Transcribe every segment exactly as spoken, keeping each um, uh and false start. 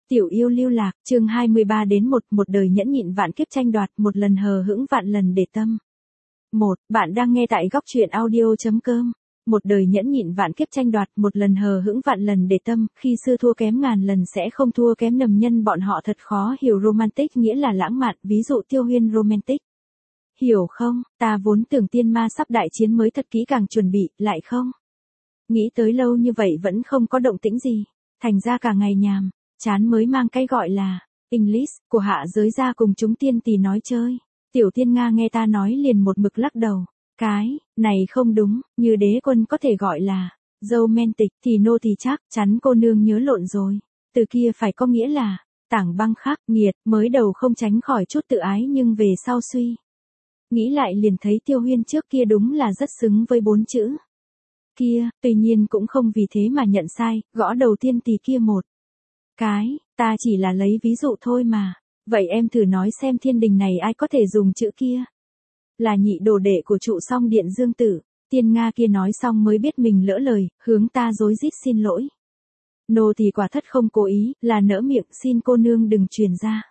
Tiểu yêu lưu lạc, chương hai mươi ba đến một, một đời nhẫn nhịn vạn kiếp tranh đoạt, một lần hờ hững vạn lần để tâm. một. Bạn đang nghe tại góc truyện audio.com. Một đời nhẫn nhịn vạn kiếp tranh đoạt, một lần hờ hững vạn lần để tâm, khi xưa thua kém ngàn lần sẽ không thua kém nầm nhân, bọn họ thật khó hiểu romantic nghĩa là lãng mạn, ví dụ Tiêu Huyên romantic. Hiểu không, ta vốn tưởng tiên ma sắp đại chiến mới thật kỹ càng chuẩn bị, lại không. Nghĩ tới lâu như vậy vẫn không có động tĩnh gì, thành ra cả ngày nhàm, chán mới mang cái gọi là English của hạ giới ra cùng chúng tiên tỷ nói chơi. Tiểu Tiên Nga nghe ta nói liền một mực lắc đầu, cái này không đúng, như đế quân có thể gọi là romantic thì nô thì chắc chắn cô nương nhớ lộn rồi. Từ kia phải có nghĩa là tảng băng khắc nghiệt, mới đầu không tránh khỏi chút tự ái nhưng về sau suy nghĩ lại liền thấy Tiêu Huyên trước kia đúng là rất xứng với bốn chữ kia, tuy nhiên cũng không vì thế mà nhận sai, gõ đầu tiên tỷ kia một cái, ta chỉ là lấy ví dụ thôi mà. Vậy em thử nói xem thiên đình này ai có thể dùng chữ kia? Là nhị đồ đệ của trụ song điện Dương Tử. Tiên Nga kia nói xong mới biết mình lỡ lời, hướng ta rối rít xin lỗi. Nô thì quả thất không cố ý, là nỡ miệng, xin cô nương đừng truyền ra.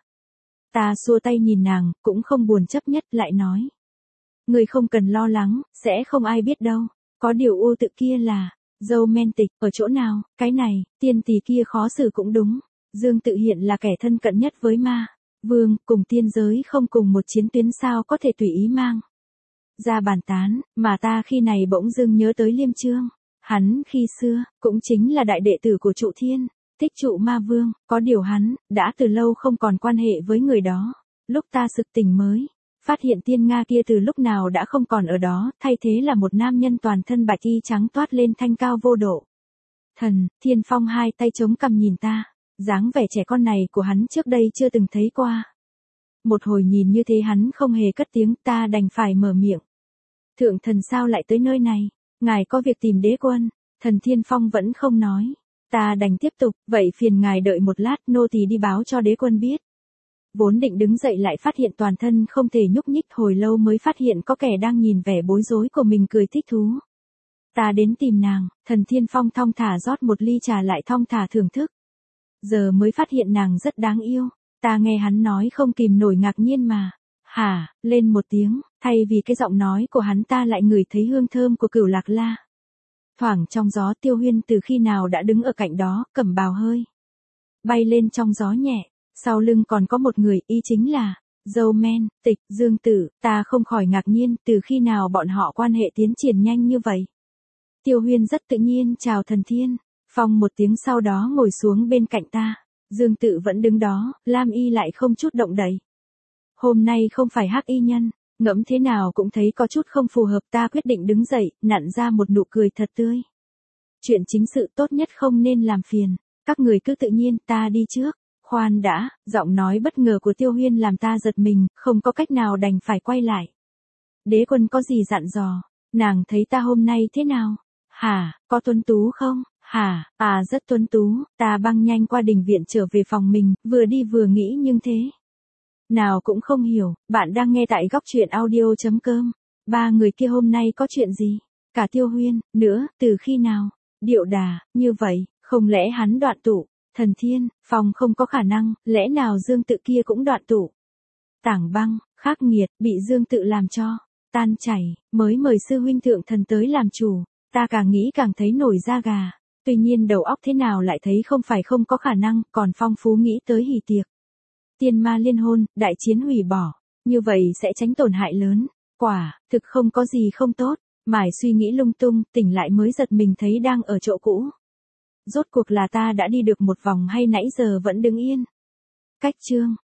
Ta xua tay nhìn nàng, cũng không buồn chấp nhất, lại nói. Người không cần lo lắng, sẽ không ai biết đâu. Có điều u tự kia là romantic ở chỗ nào, cái này, tiên tỷ kia khó xử cũng đúng. Dương Tự hiện là kẻ thân cận nhất với ma vương, cùng tiên giới không cùng một chiến tuyến, sao có thể tùy ý mang ra bàn tán, mà ta khi này bỗng dưng nhớ tới Liêm Trương. Hắn khi xưa, cũng chính là đại đệ tử của trụ thiên, Tích Trụ Ma Vương, có điều hắn, đã từ lâu không còn quan hệ với người đó. Lúc ta sực tỉnh mới phát hiện Tiên Nga kia từ lúc nào đã không còn ở đó, thay thế là một nam nhân toàn thân bạch y trắng toát lên thanh cao vô độ. Thần, Thiên Phong hai tay chống cằm nhìn ta. Dáng vẻ trẻ con này của hắn trước đây chưa từng thấy qua. Một hồi nhìn như thế hắn không hề cất tiếng, ta đành phải mở miệng. Thượng thần sao lại tới nơi này? Ngài có việc tìm đế quân. Thần Thiên Phong vẫn không nói. Ta đành tiếp tục, vậy phiền ngài đợi một lát, nô tỳ đi báo cho đế quân biết. Vốn định đứng dậy lại phát hiện toàn thân không thể nhúc nhích, hồi lâu mới phát hiện có kẻ đang nhìn vẻ bối rối của mình cười thích thú. Ta đến tìm nàng, thần Thiên Phong thong thả rót một ly trà lại thong thả thưởng thức. Giờ mới phát hiện nàng rất đáng yêu. Ta nghe hắn nói không kìm nổi ngạc nhiên mà. Hả, lên một tiếng, thay vì cái giọng nói của hắn ta lại ngửi thấy hương thơm của Cửu Lạc La. Thoảng trong gió. Tiêu Huyên từ khi nào đã đứng ở cạnh đó, cẩm bào hơi bay lên trong gió nhẹ. Sau lưng còn có một người, y chính là Dâu-men, Tịch, Dương Tử. Ta không khỏi ngạc nhiên, từ khi nào bọn họ quan hệ tiến triển nhanh như vậy. Tiêu Huyên rất tự nhiên chào thần Thiên Phong một tiếng, sau đó ngồi xuống bên cạnh ta. Dương Tự vẫn đứng đó, lam y lại không chút động đậy. Hôm nay không phải hắc y nhân, ngẫm thế nào cũng thấy có chút không phù hợp. Ta quyết định đứng dậy, nặn ra một nụ cười thật tươi. Chuyện chính sự tốt nhất không nên làm phiền, các người cứ tự nhiên, ta đi trước. Khoan đã, giọng nói bất ngờ của Tiêu Huyên làm ta giật mình, không có cách nào đành phải quay lại. Đế quân có gì dặn dò? Nàng thấy ta hôm nay thế nào? Hả, có tuấn tú không? Hả, à rất tuấn tú. Ta băng nhanh qua đình viện trở về phòng mình, vừa đi vừa nghĩ nhưng thế nào cũng không hiểu. Bạn đang nghe tại góc truyện audio.com. Ba người kia hôm nay có chuyện gì? Cả Tiêu Huyên, nữa, từ khi nào? Điệu đà, như vậy, không lẽ hắn đoạn tụ? Thần Thiên Phong không có khả năng, lẽ nào Dương Tự kia cũng đoạn tụ? Tảng băng, khắc nghiệt, bị Dương Tự làm cho tan chảy, mới mời sư huynh thượng thần tới làm chủ. Ta càng nghĩ càng thấy nổi da gà. Tuy nhiên đầu óc thế nào lại thấy không phải không có khả năng, còn phong phú nghĩ tới hỷ tiệc tiên ma liên hôn, đại chiến hủy bỏ, như vậy sẽ tránh tổn hại lớn. Quả thực không có gì không tốt. Mải suy nghĩ lung tung, tỉnh lại mới giật mình thấy đang ở chỗ cũ. Rốt cuộc là ta đã đi được một vòng hay nãy giờ vẫn đứng yên? Cách chương